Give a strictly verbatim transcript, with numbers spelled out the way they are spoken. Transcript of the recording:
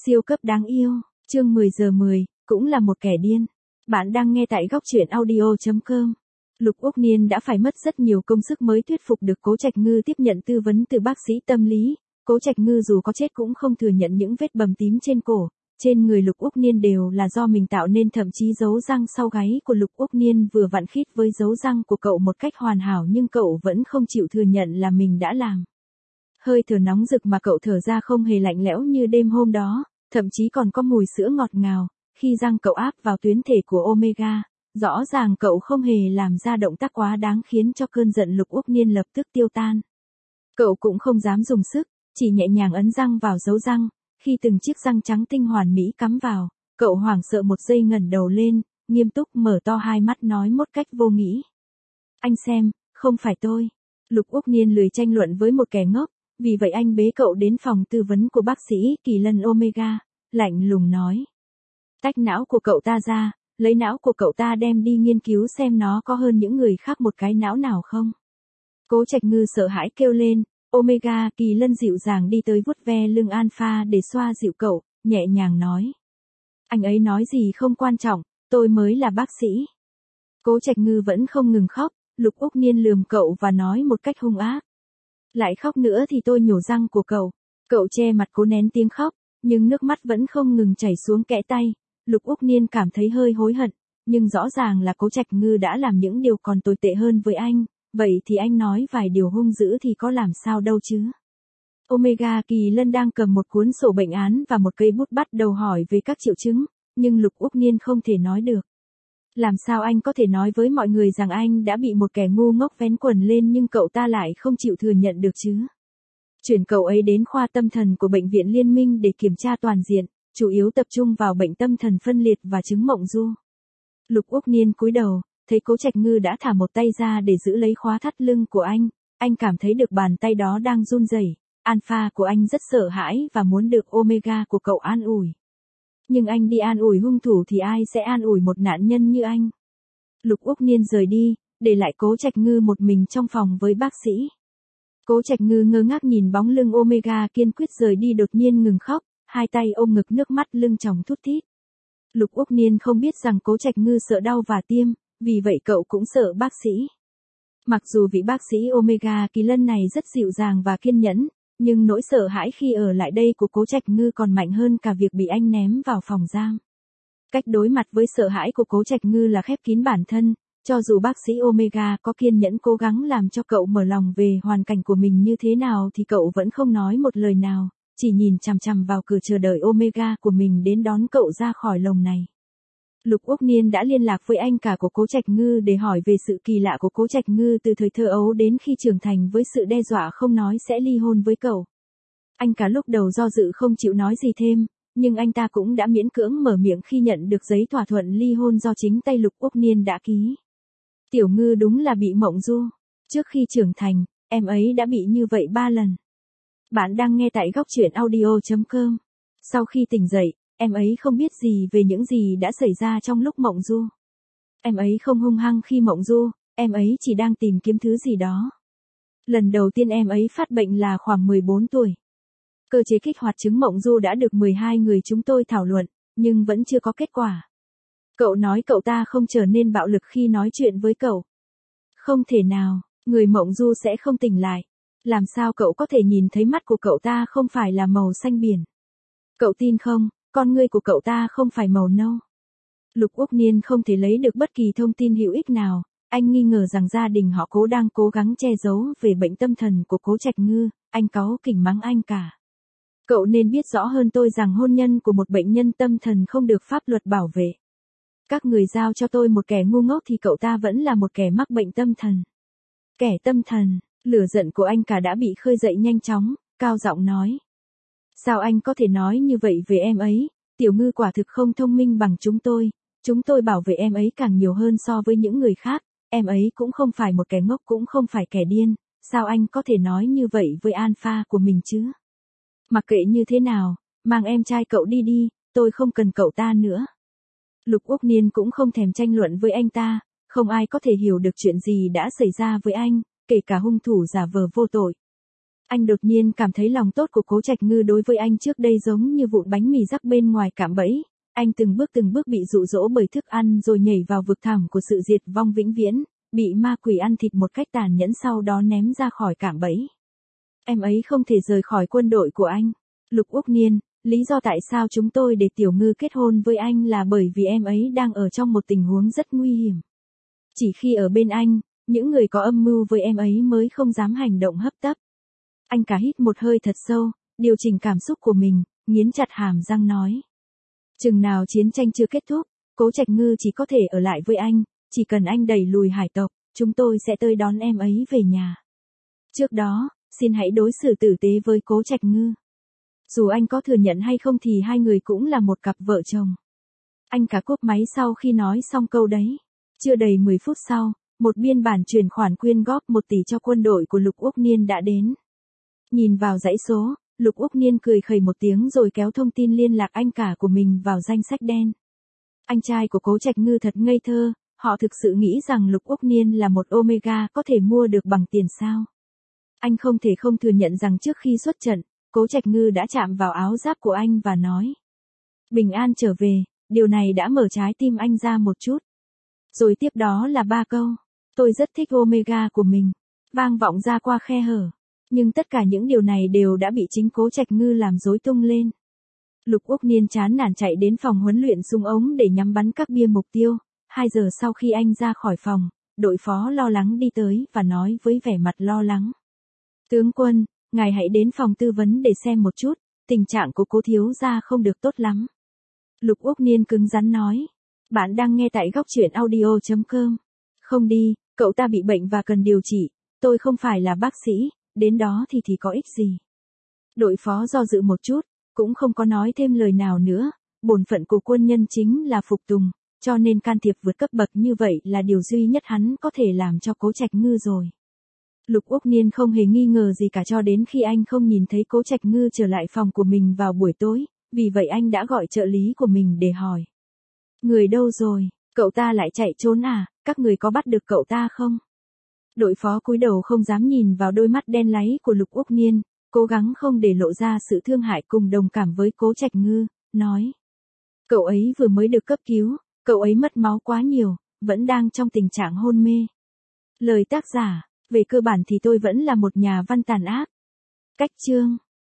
Siêu cấp đáng yêu, chương mười giờ mười, cũng là một kẻ điên. Bạn đang nghe tại góc truyện audio chấm com. Lục Úc Niên đã phải mất rất nhiều công sức mới thuyết phục được Cố Trạch Ngư tiếp nhận tư vấn từ bác sĩ tâm lý. Cố Trạch Ngư dù có chết cũng không thừa nhận những vết bầm tím trên cổ, trên người Lục Úc Niên đều là do mình tạo nên, thậm chí dấu răng sau gáy của Lục Úc Niên vừa vặn khít với dấu răng của cậu một cách hoàn hảo, nhưng cậu vẫn không chịu thừa nhận là mình đã làm. Hơi thở nóng rực mà cậu thở ra không hề lạnh lẽo như đêm hôm đó, thậm chí còn có mùi sữa ngọt ngào. Khi răng cậu áp vào tuyến thể của Omega, rõ ràng cậu không hề làm ra động tác quá đáng khiến cho cơn giận Lục Úc Niên lập tức tiêu tan. Cậu cũng không dám dùng sức, chỉ nhẹ nhàng ấn răng vào dấu răng. Khi từng chiếc răng trắng tinh hoàn mỹ cắm vào, cậu hoảng sợ một giây ngẩng đầu lên, nghiêm túc mở to hai mắt nói một cách vô nghĩ: "Anh xem, không phải tôi." Lục Úc Niên lười tranh luận với một kẻ ngốc, vì vậy anh bế cậu đến phòng tư vấn của bác sĩ Kỳ Lân Omega, lạnh lùng nói: "Tách não của cậu ta ra, lấy não của cậu ta đem đi nghiên cứu xem nó có hơn những người khác một cái não nào không." Cố Trạch Ngư sợ hãi kêu lên. Omega Kỳ Lân dịu dàng đi tới vuốt ve lưng Alpha để xoa dịu cậu, nhẹ nhàng nói: "Anh ấy nói gì không quan trọng, tôi mới là bác sĩ." Cố Trạch Ngư vẫn không ngừng khóc. Lục Úc Niên lườm cậu và nói một cách hung ác: "Lại khóc nữa thì tôi nhổ răng của cậu." Cậu che mặt cố nén tiếng khóc, nhưng nước mắt vẫn không ngừng chảy xuống kẽ tay. Lục Úc Niên cảm thấy hơi hối hận, nhưng rõ ràng là Cố Trạch Ngư đã làm những điều còn tồi tệ hơn với anh, vậy thì anh nói vài điều hung dữ thì có làm sao đâu chứ. Omega Kỳ Lân đang cầm một cuốn sổ bệnh án và một cây bút bắt đầu hỏi về các triệu chứng, nhưng Lục Úc Niên không thể nói được. Làm sao anh có thể nói với mọi người rằng anh đã bị một kẻ ngu ngốc vén quần lên nhưng cậu ta lại không chịu thừa nhận được chứ? Chuyển cậu ấy đến khoa tâm thần của Bệnh viện Liên minh để kiểm tra toàn diện, chủ yếu tập trung vào bệnh tâm thần phân liệt và chứng mộng du. Lục Úc Niên cúi đầu, thấy Cố Trạch Ngư đã thả một tay ra để giữ lấy khóa thắt lưng của anh. Anh cảm thấy được bàn tay đó đang run rẩy. Alpha của anh rất sợ hãi và muốn được Omega của cậu an ủi. Nhưng anh đi an ủi hung thủ thì ai sẽ an ủi một nạn nhân như anh? Lục Úc Niên rời đi, để lại Cố Trạch Ngư một mình trong phòng với bác sĩ. Cố Trạch Ngư ngơ ngác nhìn bóng lưng Omega kiên quyết rời đi, đột nhiên ngừng khóc, hai tay ôm ngực, nước mắt lưng tròng thút thít. Lục Úc Niên không biết rằng Cố Trạch Ngư sợ đau và tiêm, vì vậy cậu cũng sợ bác sĩ. Mặc dù vị bác sĩ Omega Kỳ Lân này rất dịu dàng và kiên nhẫn, nhưng nỗi sợ hãi khi ở lại đây của Cố Trạch Ngư còn mạnh hơn cả việc bị anh ném vào phòng giam. Cách đối mặt với sợ hãi của Cố Trạch Ngư là khép kín bản thân, cho dù bác sĩ Omega có kiên nhẫn cố gắng làm cho cậu mở lòng về hoàn cảnh của mình như thế nào thì cậu vẫn không nói một lời nào, chỉ nhìn chằm chằm vào cửa chờ đợi Omega của mình đến đón cậu ra khỏi lồng này. Lục Úc Niên đã liên lạc với anh cả của Cố Trạch Ngư để hỏi về sự kỳ lạ của Cố Trạch Ngư từ thời thơ ấu đến khi trưởng thành, với sự đe dọa không nói sẽ ly hôn với cậu. Anh cả lúc đầu do dự không chịu nói gì thêm, nhưng anh ta cũng đã miễn cưỡng mở miệng khi nhận được giấy thỏa thuận ly hôn do chính tay Lục Úc Niên đã ký. Tiểu Ngư đúng là bị mộng du. Trước khi trưởng thành, em ấy đã bị như vậy ba lần. Bạn đang nghe tại góc truyện audio chấm com. Sau khi tỉnh dậy, em ấy không biết gì về những gì đã xảy ra trong lúc mộng du. Em ấy không hung hăng khi mộng du, em ấy chỉ đang tìm kiếm thứ gì đó. Lần đầu tiên em ấy phát bệnh là khoảng mười bốn tuổi. Cơ chế kích hoạt chứng mộng du đã được mười hai người chúng tôi thảo luận, nhưng vẫn chưa có kết quả. Cậu nói cậu ta không trở nên bạo lực khi nói chuyện với cậu. Không thể nào, người mộng du sẽ không tỉnh lại. Làm sao cậu có thể nhìn thấy mắt của cậu ta không phải là màu xanh biển? Cậu tin không, con ngươi của cậu ta không phải màu nâu. Lục Úc Niên không thể lấy được bất kỳ thông tin hữu ích nào. Anh nghi ngờ rằng gia đình họ Cố đang cố gắng che giấu về bệnh tâm thần của Cố Trạch Ngư. Anh cáu kỉnh mắng anh cả: "Cậu nên biết rõ hơn tôi rằng hôn nhân của một bệnh nhân tâm thần không được pháp luật bảo vệ. Các người giao cho tôi một kẻ ngu ngốc thì cậu ta vẫn là một kẻ mắc bệnh tâm thần." Kẻ tâm thần? Lửa giận của anh cả đã bị khơi dậy nhanh chóng, cao giọng nói: "Sao anh có thể nói như vậy về em ấy? Tiểu Ngư quả thực không thông minh bằng chúng tôi. Chúng tôi bảo vệ em ấy càng nhiều hơn so với những người khác. Em ấy cũng không phải một kẻ ngốc, cũng không phải kẻ điên. Sao anh có thể nói như vậy với Alpha của mình chứ? Mặc kệ như thế nào, mang em trai cậu đi đi, tôi không cần cậu ta nữa." Lục Úc Niên cũng không thèm tranh luận với anh ta, không ai có thể hiểu được chuyện gì đã xảy ra với anh, kể cả hung thủ giả vờ vô tội. Anh đột nhiên cảm thấy lòng tốt của Cố Trạch Ngư đối với anh trước đây giống như vụn bánh mì rắc bên ngoài cạm bẫy. Anh từng bước từng bước bị dụ dỗ bởi thức ăn rồi nhảy vào vực thẳm của sự diệt vong vĩnh viễn, bị ma quỷ ăn thịt một cách tàn nhẫn sau đó ném ra khỏi cạm bẫy. Em ấy không thể rời khỏi quân đội của anh. Lục Úc Niên, lý do tại sao chúng tôi để Tiểu Ngư kết hôn với anh là bởi vì em ấy đang ở trong một tình huống rất nguy hiểm. Chỉ khi ở bên anh, những người có âm mưu với em ấy mới không dám hành động hấp tấp. Anh cả hít một hơi thật sâu, điều chỉnh cảm xúc của mình, nghiến chặt hàm răng nói. Chừng nào chiến tranh chưa kết thúc, Cố Trạch Ngư chỉ có thể ở lại với anh, chỉ cần anh đẩy lùi hải tộc, chúng tôi sẽ tới đón em ấy về nhà. Trước đó, xin hãy đối xử tử tế với Cố Trạch Ngư. Dù anh có thừa nhận hay không thì hai người cũng là một cặp vợ chồng. Anh cả cúp máy sau khi nói xong câu đấy. Chưa đầy mười phút sau, một biên bản chuyển khoản quyên góp một tỷ cho quân đội của Lục Úc Niên đã đến. Nhìn vào dãy số, Lục Úc Niên cười khẩy một tiếng rồi kéo thông tin liên lạc anh cả của mình vào danh sách đen. Anh trai của Cố Trạch Ngư thật ngây thơ, họ thực sự nghĩ rằng Lục Úc Niên là một Omega có thể mua được bằng tiền sao. Anh không thể không thừa nhận rằng trước khi xuất trận, Cố Trạch Ngư đã chạm vào áo giáp của anh và nói. Bình an trở về, điều này đã mở trái tim anh ra một chút. Rồi tiếp đó là ba câu. Tôi rất thích Omega của mình. Vang vọng ra qua khe hở. Nhưng tất cả những điều này đều đã bị chính Cố Trạch Ngư làm rối tung lên. Lục Úc Niên chán nản chạy đến phòng huấn luyện súng ống để nhắm bắn các bia mục tiêu. Hai giờ sau khi anh ra khỏi phòng, đội phó lo lắng đi tới và nói với vẻ mặt lo lắng. Tướng quân, ngài hãy đến phòng tư vấn để xem một chút, tình trạng của Cố thiếu gia không được tốt lắm. Lục Úc Niên cứng rắn nói. Bạn đang nghe tại góc truyện audio chấm com. Không đi, cậu ta bị bệnh và cần điều trị, tôi không phải là bác sĩ, đến đó thì thì có ích gì. Đội phó do dự một chút, cũng không có nói thêm lời nào nữa, bổn phận của quân nhân chính là phục tùng, cho nên can thiệp vượt cấp bậc như vậy là điều duy nhất hắn có thể làm cho Cố Trạch Ngư rồi. Lục Úc Niên không hề nghi ngờ gì cả cho đến khi anh không nhìn thấy Cố Trạch Ngư trở lại phòng của mình vào buổi tối, vì vậy anh đã gọi trợ lý của mình để hỏi. Người đâu rồi, cậu ta lại chạy trốn à, các người có bắt được cậu ta không? Đội phó cúi đầu không dám nhìn vào đôi mắt đen láy của Lục Úc Niên, cố gắng không để lộ ra sự thương hại cùng đồng cảm với Cố Trạch Ngư, nói. Cậu ấy vừa mới được cấp cứu, cậu ấy mất máu quá nhiều, vẫn đang trong tình trạng hôn mê. Lời tác giả, về cơ bản thì tôi vẫn là một nhà văn tàn ác. Cách chương